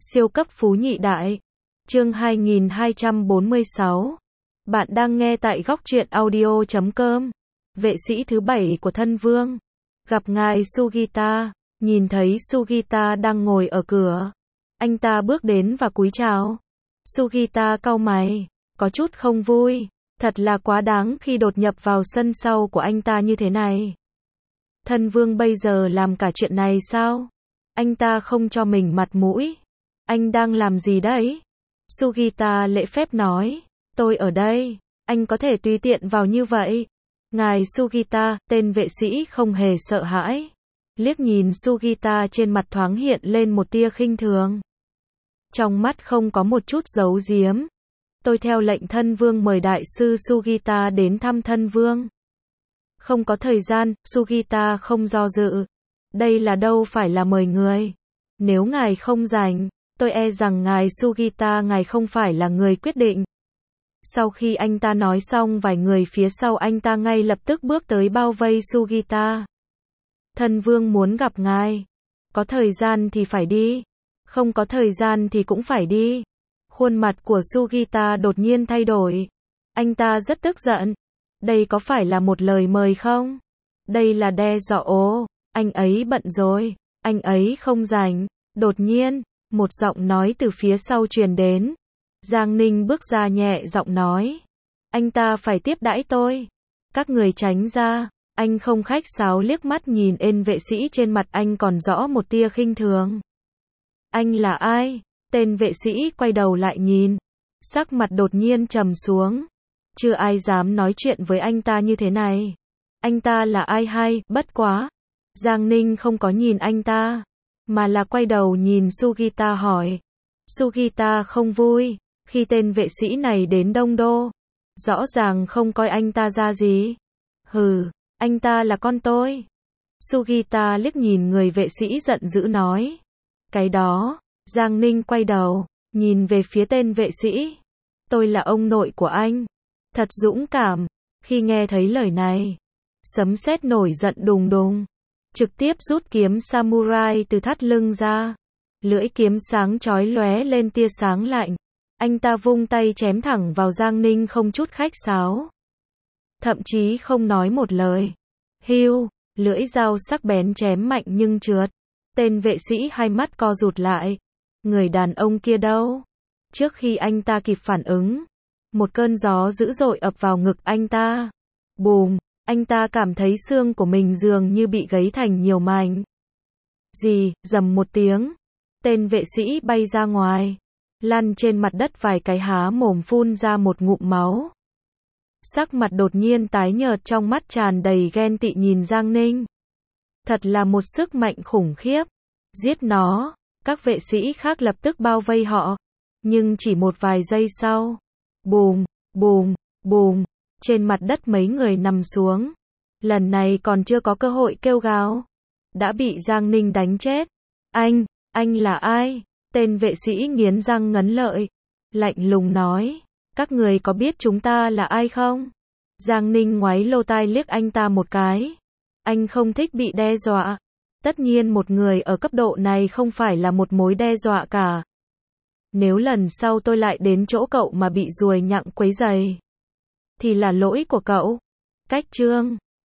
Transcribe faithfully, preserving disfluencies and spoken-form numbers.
Siêu cấp phú nhị đại. Chương hai nghìn hai trăm bốn mươi sáu. Bạn đang nghe tại góc truyện audio chấm com. Vệ sĩ thứ bảy của thân vương. Gặp ngài Sugita, nhìn thấy Sugita đang ngồi ở cửa. Anh ta bước đến và cúi chào. Sugita cau mày, có chút không vui. Thật là quá đáng khi đột nhập vào sân sau của anh ta như thế này. Thân vương bây giờ làm cả chuyện này sao? Anh ta không cho mình mặt mũi. Anh đang làm gì đấy? Sugita lễ phép nói. Tôi ở đây. Anh có thể tùy tiện vào như vậy. Ngài Sugita, tên vệ sĩ không hề sợ hãi. Liếc nhìn Sugita, trên mặt thoáng hiện lên một tia khinh thường. Trong mắt không có một chút giấu giếm. Tôi theo lệnh thân vương mời đại sư Sugita đến thăm thân vương. Không có thời gian, Sugita không do dự. Đây là đâu phải là mời người. Nếu ngài không rảnh, tôi e rằng ngài Sugita ngài không phải là người quyết định. Sau khi anh ta nói xong, vài người phía sau anh ta ngay lập tức bước tới bao vây Sugita. Thân vương muốn gặp ngài. Có thời gian thì phải đi. Không có thời gian thì cũng phải đi. Khuôn mặt của Sugita đột nhiên thay đổi. Anh ta rất tức giận. Đây có phải là một lời mời không? Đây là đe dọa. Ồ, anh ấy bận rồi. Anh ấy không rảnh. Đột nhiên, một giọng nói từ phía sau truyền đến. Giang Ninh bước ra nhẹ giọng nói. Anh ta phải tiếp đãi tôi. Các người tránh ra. Anh không khách sáo liếc mắt nhìn tên vệ sĩ, trên mặt anh còn rõ một tia khinh thường. Anh là ai? Tên vệ sĩ quay đầu lại nhìn. Sắc mặt đột nhiên trầm xuống. Chưa ai dám nói chuyện với anh ta như thế này. Anh ta là ai hay? Bất quá. Giang Ninh không có nhìn anh ta, mà là quay đầu nhìn Sugita hỏi. Sugita không vui khi tên vệ sĩ này đến Đông Đô. Rõ ràng không coi anh ta ra gì. Hừ, anh ta là con tôi. Sugita liếc nhìn người vệ sĩ giận dữ nói. Cái đó. Giang Ninh quay đầu, nhìn về phía tên vệ sĩ. Tôi là ông nội của anh. Thật dũng cảm. Khi nghe thấy lời này, sấm sét nổi giận đùng đùng. Trực tiếp rút kiếm samurai từ thắt lưng ra. Lưỡi kiếm sáng chói lóe lên tia sáng lạnh. Anh ta vung tay chém thẳng vào Giang Ninh không chút khách sáo. Thậm chí không nói một lời. Hiu, lưỡi dao sắc bén chém mạnh nhưng trượt. Tên vệ sĩ hai mắt co rụt lại. Người đàn ông kia đâu? Trước khi anh ta kịp phản ứng, một cơn gió dữ dội ập vào ngực anh ta. Bùm, anh ta cảm thấy xương của mình dường như bị gấy thành nhiều mảnh. Gì, rầm một tiếng. Tên vệ sĩ bay ra ngoài, lăn trên mặt đất vài cái, há mồm phun ra một ngụm máu. Sắc mặt đột nhiên tái nhợt, trong mắt tràn đầy ghen tị nhìn Giang Ninh. Thật là một sức mạnh khủng khiếp. Giết nó. Các vệ sĩ khác lập tức bao vây họ. Nhưng chỉ một vài giây sau. Bùm, bùm, bùm. Trên mặt đất mấy người nằm xuống. Lần này còn chưa có cơ hội kêu gào, đã bị Giang Ninh đánh chết. Anh, anh là ai? Tên vệ sĩ nghiến răng ngấn lợi. Lạnh lùng nói. Các người có biết chúng ta là ai không? Giang Ninh ngoáy lô tai liếc anh ta một cái. Anh không thích bị đe dọa. Tất nhiên một người ở cấp độ này không phải là một mối đe dọa cả. Nếu lần sau tôi lại đến chỗ cậu mà bị ruồi nhặng quấy rầy, thì là lỗi của cậu. Cách chương